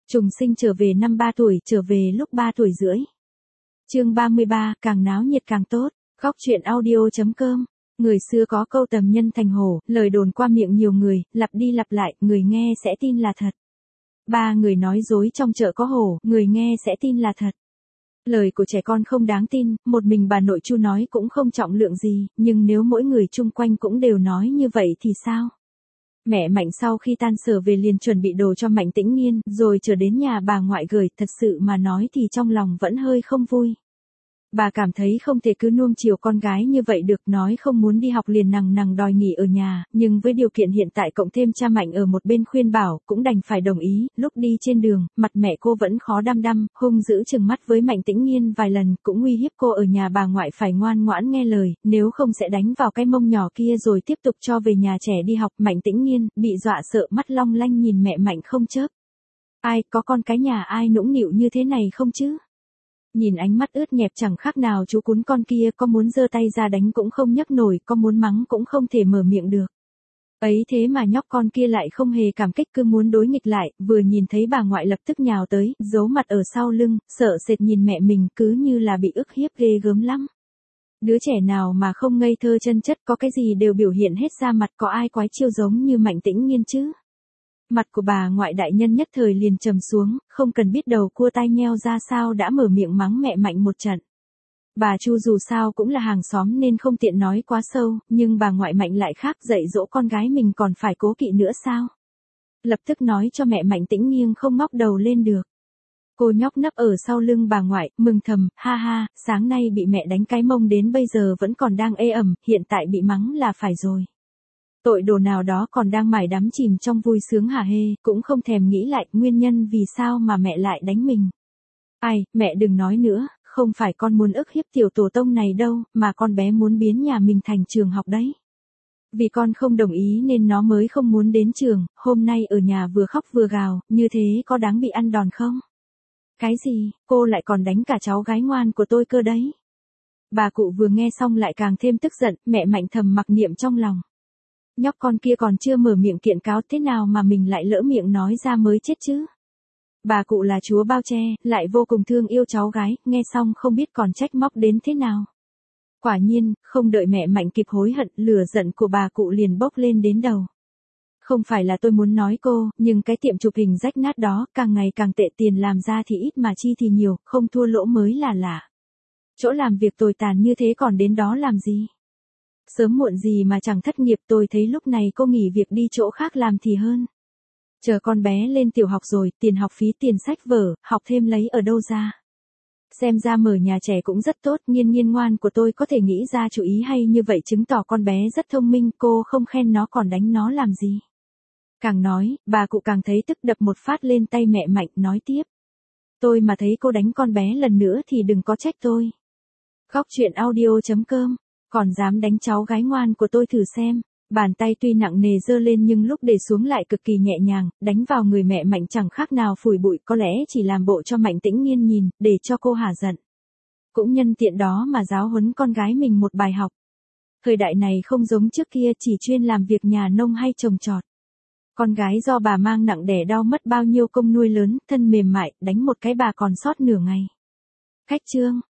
Trùng sinh trở về năm 3 tuổi, trở về lúc 3 tuổi rưỡi. Chương 33, càng náo nhiệt càng tốt. Góc truyện audio.com. Người xưa có câu tầm nhân thành hổ, lời đồn qua miệng nhiều người, lặp đi lặp lại, người nghe sẽ tin là thật. 3 người nói dối trong chợ có hổ, người nghe sẽ tin là thật. Lời của trẻ con không đáng tin, một mình bà nội Chu nói cũng không trọng lượng gì, nhưng nếu mỗi người chung quanh cũng đều nói như vậy thì sao? Mẹ Mạnh sau khi tan sở về liền chuẩn bị đồ cho Mạnh Tĩnh Nghiên, rồi trở đến nhà bà ngoại gửi, thật sự mà nói thì trong lòng vẫn hơi không vui. Bà cảm thấy không thể cứ nuông chiều con gái như vậy được, nói không muốn đi học liền nằng nằng đòi nghỉ ở nhà, nhưng với điều kiện hiện tại cộng thêm cha Mạnh ở một bên khuyên bảo, cũng đành phải đồng ý. Lúc đi trên đường, mặt mẹ cô vẫn khó đăm đăm, hung dữ trừng mắt với Mạnh Tĩnh Nghiên vài lần, cũng uy hiếp cô ở nhà bà ngoại phải ngoan ngoãn nghe lời, nếu không sẽ đánh vào cái mông nhỏ kia rồi tiếp tục cho về nhà trẻ đi học. Mạnh Tĩnh Nghiên bị dọa sợ, mắt long lanh nhìn mẹ Mạnh không chớp. Ai, có con cái nhà ai nũng nịu như thế này không chứ? Nhìn ánh mắt ướt nhẹp chẳng khác nào chú cún con kia, có muốn giơ tay ra đánh cũng không nhấc nổi, có muốn mắng cũng không thể mở miệng được. Ấy thế mà nhóc con kia lại không hề cảm kích, cứ muốn đối nghịch lại, vừa nhìn thấy bà ngoại lập tức nhào tới, giấu mặt ở sau lưng, sợ sệt nhìn mẹ mình, cứ như là bị ức hiếp ghê gớm lắm. Đứa trẻ nào mà không ngây thơ chân chất, có cái gì đều biểu hiện hết ra mặt, có ai quái chiêu giống như Mạnh Tĩnh Nghiên chứ? Mặt của bà ngoại đại nhân nhất thời liền trầm xuống, không cần biết đầu cua tai nheo ra sao đã mở miệng mắng mẹ Mạnh một trận. Bà Chu dù sao cũng là hàng xóm nên không tiện nói quá sâu, nhưng bà ngoại Mạnh lại khác, dạy dỗ con gái mình còn phải cố kỵ nữa sao? Lập tức nói cho mẹ Mạnh Tĩnh Nghiên không ngóc đầu lên được. Cô nhóc nấp ở sau lưng bà ngoại, mừng thầm, ha ha, sáng nay bị mẹ đánh cái mông đến bây giờ vẫn còn đang ê ẩm, hiện tại bị mắng là phải rồi. Tội đồ nào đó còn đang mải đắm chìm trong vui sướng hả hê, cũng không thèm nghĩ lại nguyên nhân vì sao mà mẹ lại đánh mình. Ai, mẹ đừng nói nữa, không phải con muốn ức hiếp tiểu tổ tông này đâu, mà con bé muốn biến nhà mình thành trường học đấy. Vì con không đồng ý nên nó mới không muốn đến trường, hôm nay ở nhà vừa khóc vừa gào, như thế có đáng bị ăn đòn không? Cái gì, cô lại còn đánh cả cháu gái ngoan của tôi cơ đấy. Bà cụ vừa nghe xong lại càng thêm tức giận, mẹ Mạnh thầm mặc niệm trong lòng. Nhóc con kia còn chưa mở miệng kiện cáo, thế nào mà mình lại lỡ miệng nói ra mới chết chứ? Bà cụ là chúa bao che, lại vô cùng thương yêu cháu gái, nghe xong không biết còn trách móc đến thế nào. Quả nhiên, không đợi mẹ Mạnh kịp hối hận, lửa giận của bà cụ liền bốc lên đến đầu. Không phải là tôi muốn nói cô, nhưng cái tiệm chụp hình rách nát đó, càng ngày càng tệ, tiền làm ra thì ít mà chi thì nhiều, không thua lỗ mới là lạ. Chỗ làm việc tồi tàn như thế còn đến đó làm gì? Sớm muộn gì mà chẳng thất nghiệp, tôi thấy lúc này cô nghỉ việc đi chỗ khác làm thì hơn. Chờ con bé lên tiểu học rồi, tiền học phí, tiền sách vở, học thêm lấy ở đâu ra? Xem ra mở nhà trẻ cũng rất tốt, Nghiên Nghiên ngoan của tôi có thể nghĩ ra chủ ý hay như vậy chứng tỏ con bé rất thông minh, cô không khen nó còn đánh nó làm gì? Càng nói, bà cụ càng thấy tức, đập một phát lên tay mẹ Mạnh, nói tiếp. Tôi mà thấy cô đánh con bé lần nữa thì đừng có trách tôi. Góc truyện audio.com. Còn dám đánh cháu gái ngoan của tôi thử xem. Bàn tay tuy nặng nề giơ lên nhưng lúc để xuống lại cực kỳ nhẹ nhàng, đánh vào người mẹ Mạnh chẳng khác nào phủi bụi, có lẽ chỉ làm bộ cho Mạnh Tĩnh Nghiên nhìn, để cho cô hả giận. Cũng nhân tiện đó mà giáo huấn con gái mình một bài học. Thời đại này không giống trước kia chỉ chuyên làm việc nhà nông hay trồng trọt. Con gái do bà mang nặng đẻ đau mất bao nhiêu công nuôi lớn, thân mềm mại, đánh một cái bà còn sót nửa ngày. Khách chương.